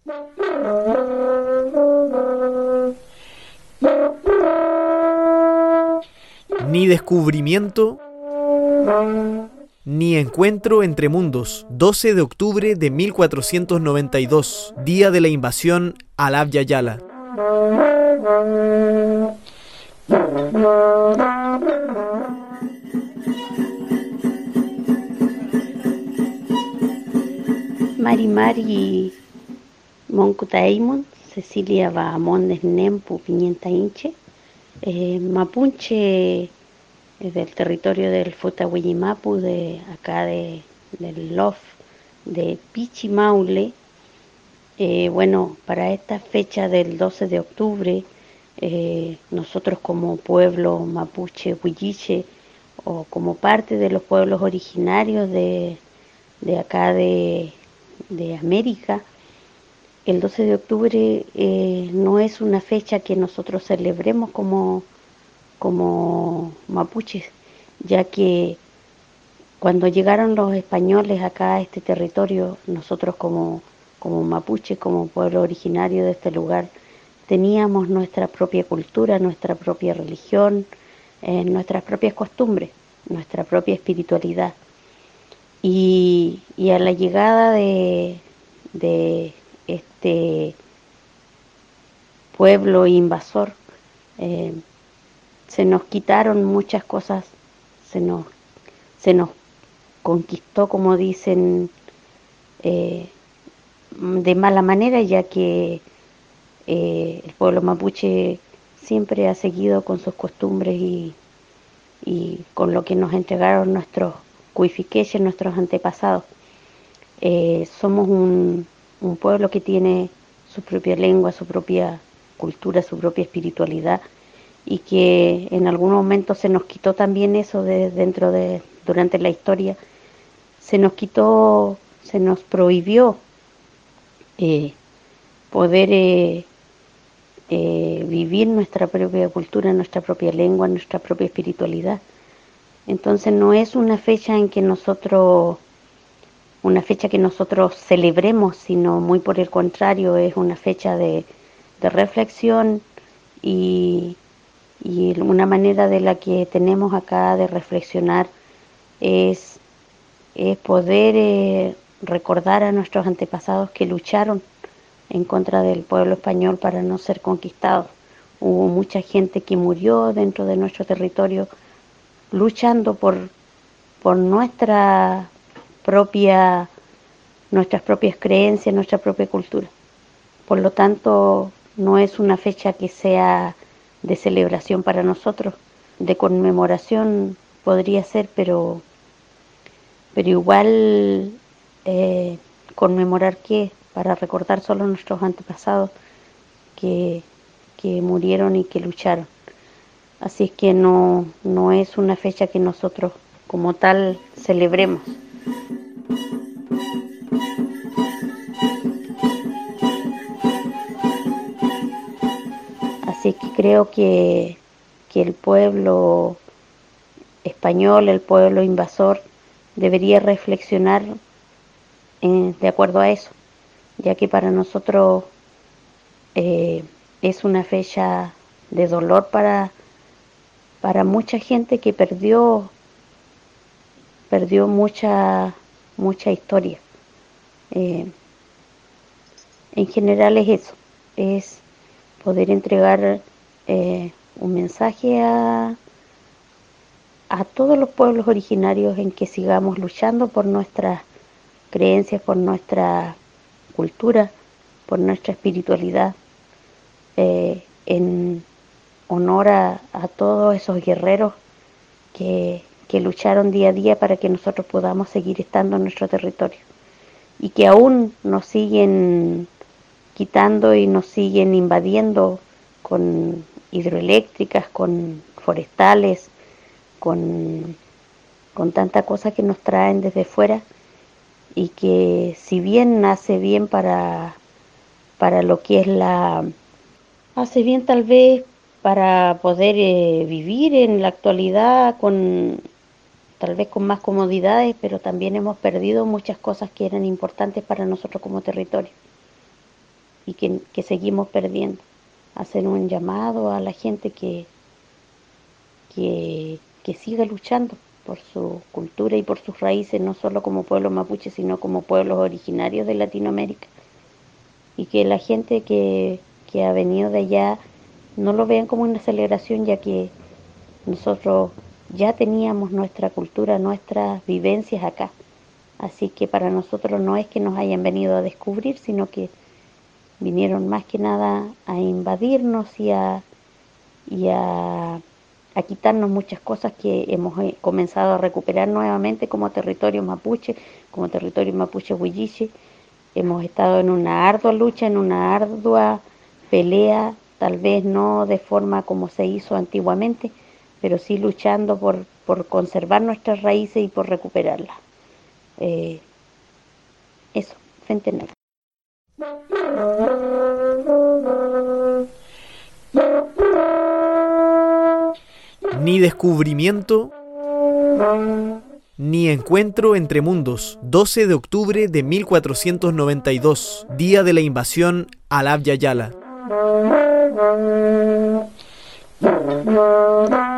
Ni descubrimiento, ni encuentro entre mundos. 12 de octubre de 1492, día de la invasión al Abya Yala. Mari Mari Moncutaimon, Cecilia Bahamondes Nempu, Pimienta Inche, Mapuche, del territorio del Futahuillimapu, de acá del LOF, de Pichimaule. Bueno, para esta fecha del 12 de octubre, nosotros como pueblo mapuche huilliche, o como parte de los pueblos originarios de acá de América, el 12 de octubre no es una fecha que nosotros celebremos como mapuches, ya que cuando llegaron los españoles acá a este territorio, nosotros como mapuches, como pueblo originario de este lugar, teníamos nuestra propia cultura, nuestra propia religión, nuestras propias costumbres, nuestra propia espiritualidad. Y a la llegada de este pueblo invasor, se nos quitaron muchas cosas, se nos conquistó, como dicen, de mala manera, ya que el pueblo mapuche siempre ha seguido con sus costumbres y con lo que nos entregaron nuestros cuifiqueches, nuestros antepasados. Somos un pueblo que tiene su propia lengua, su propia cultura, su propia espiritualidad, y que en algún momento se nos quitó también eso durante la historia, se nos quitó, se nos prohibió poder vivir nuestra propia cultura, nuestra propia lengua, nuestra propia espiritualidad. Entonces no es una fecha que nosotros celebremos, sino muy por el contrario, es una fecha de reflexión y una manera de la que tenemos acá de reflexionar es poder recordar a nuestros antepasados que lucharon en contra del pueblo español para no ser conquistados. Hubo mucha gente que murió dentro de nuestro territorio luchando por nuestras propias creencias, nuestra propia cultura. Por lo tanto, no es una fecha que sea de celebración para nosotros, de conmemoración podría ser, pero igual conmemorar qué, para recordar solo a nuestros antepasados que murieron y que lucharon. Así es que no es una fecha que nosotros como tal celebremos. Así que creo que el pueblo español, el pueblo invasor, debería reflexionar de acuerdo a eso, ya que para nosotros es una fecha de dolor para mucha gente que perdió mucha historia. En general es eso, es poder entregar un mensaje a todos los pueblos originarios en que sigamos luchando por nuestras creencias, por nuestra cultura, por nuestra espiritualidad, en honor a todos esos guerreros que lucharon día a día para que nosotros podamos seguir estando en nuestro territorio y que aún nos siguen quitando y nos siguen invadiendo con hidroeléctricas, con forestales, con tanta cosa que nos traen desde fuera, y que si bien hace bien para lo que es hace bien tal vez para poder vivir en la actualidad tal vez con más comodidades, pero también hemos perdido muchas cosas que eran importantes para nosotros como territorio. y que seguimos perdiendo. Hacer un llamado a la gente que siga luchando por su cultura y por sus raíces, no solo como pueblo mapuche, sino como pueblos originarios de Latinoamérica. Y que la gente que ha venido de allá no lo vean como una celebración, ya que nosotros ya teníamos nuestra cultura, nuestras vivencias acá. Así que para nosotros no es que nos hayan venido a descubrir, sino que vinieron más que nada a invadirnos y a quitarnos muchas cosas que hemos comenzado a recuperar nuevamente como territorio mapuche huilliche. Hemos estado en una ardua lucha, en una ardua pelea, tal vez no de forma como se hizo antiguamente, pero sí luchando por conservar nuestras raíces y por recuperarlas. Eso, Frente Negro. Ni descubrimiento, ni encuentro entre mundos. 12 de octubre de 1492, día de la invasión al Abya Yala.